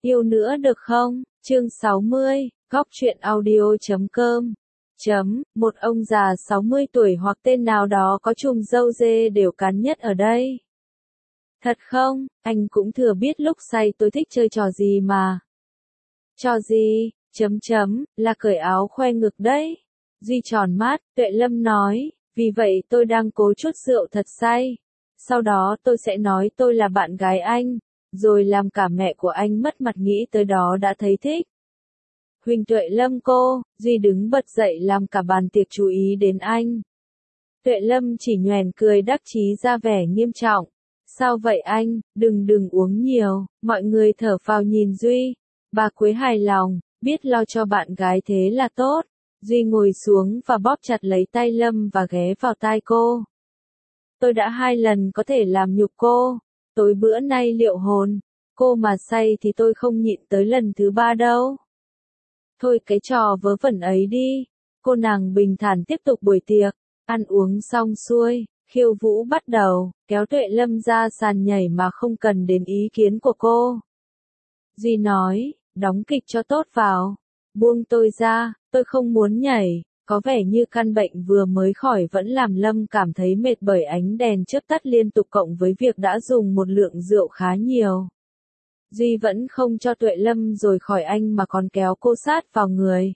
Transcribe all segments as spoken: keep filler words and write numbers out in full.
Yêu nữa được không? Chương sáu mươi, góc truyện audio chấm com. Chấm, một ông già sáu mươi tuổi hoặc tên nào đó có chùm râu dê đều cắn nhất ở đây. Thật không? Anh cũng thừa biết lúc say tôi thích chơi trò gì mà. Trò gì? Chấm chấm, là cởi áo khoe ngực đấy. Duy tròn mắt, Tuệ Lâm nói, vì vậy tôi đang cố chút rượu thật say. Sau đó tôi sẽ nói tôi là bạn gái anh, rồi làm cả mẹ của anh mất mặt, nghĩ tới đó đã thấy thích. Huỳnh Tuệ Lâm cô, Duy đứng bật dậy làm cả bàn tiệc chú ý đến anh. Tuệ Lâm chỉ nhoẻn cười đắc chí ra vẻ nghiêm trọng. Sao vậy anh, đừng đừng uống nhiều, mọi người thở phào nhìn Duy. Bà Quế hài lòng, biết lo cho bạn gái thế là tốt. Duy ngồi xuống và bóp chặt lấy tay Lâm và ghé vào tai cô. Tôi đã hai lần có thể làm nhục cô, tối bữa nay liệu hồn, cô mà say thì tôi không nhịn tới lần thứ ba đâu. Thôi cái trò vớ vẩn ấy đi, cô nàng bình thản tiếp tục buổi tiệc, ăn uống xong xuôi, khiêu vũ bắt đầu, kéo Tuệ Lâm ra sàn nhảy mà không cần đến ý kiến của cô. Duy nói, đóng kịch cho tốt vào, buông tôi ra, tôi không muốn nhảy. Có vẻ như căn bệnh vừa mới khỏi vẫn làm Lâm cảm thấy mệt bởi ánh đèn chớp tắt liên tục cộng với việc đã dùng một lượng rượu khá nhiều. Duy vẫn không cho Tuệ Lâm rồi khỏi anh mà còn kéo cô sát vào người.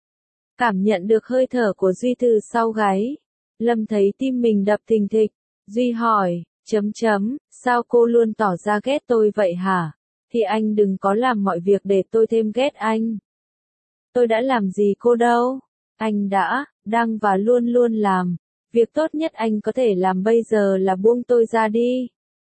Cảm nhận được hơi thở của Duy từ sau gáy. Lâm thấy tim mình đập thình thịch. Duy hỏi, chấm chấm, sao cô luôn tỏ ra ghét tôi vậy hả? Thì anh đừng có làm mọi việc để tôi thêm ghét anh. Tôi đã làm gì cô đâu? Anh đã, đang và luôn luôn làm. Việc tốt nhất anh có thể làm bây giờ là buông tôi ra đi.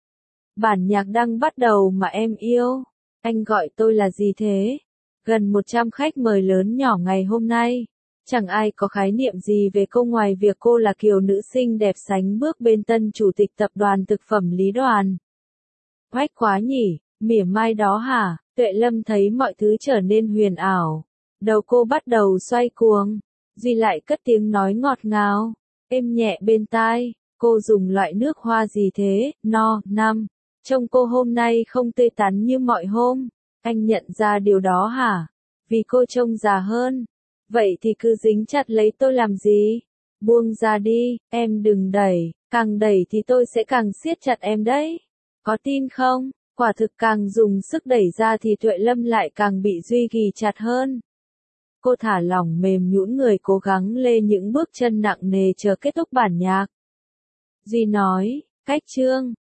Bản nhạc đang bắt đầu mà em yêu. Anh gọi tôi là gì thế? Gần một trăm khách mời lớn nhỏ ngày hôm nay. Chẳng ai có khái niệm gì về cô ngoài việc cô là kiều nữ xinh đẹp sánh bước bên tân chủ tịch tập đoàn thực phẩm Lý Đoàn. Quách quá nhỉ, mỉa mai đó hả? Tuệ Lâm thấy mọi thứ trở nên huyền ảo. Đầu cô bắt đầu xoay cuồng. Duy lại cất tiếng nói ngọt ngào, êm nhẹ bên tai, cô dùng loại nước hoa gì thế, no, năm, trông cô hôm nay không tươi tắn như mọi hôm, anh nhận ra điều đó hả? Vì cô trông già hơn, vậy thì cứ dính chặt lấy tôi làm gì? Buông ra đi, em đừng đẩy, càng đẩy thì tôi sẽ càng siết chặt em đấy, có tin không? Quả thực càng dùng sức đẩy ra thì Tuệ Lâm lại càng bị Duy ghì chặt hơn. Cô thả lỏng mềm nhũn người cố gắng lê những bước chân nặng nề chờ kết thúc bản nhạc. Duy nói, cách chương,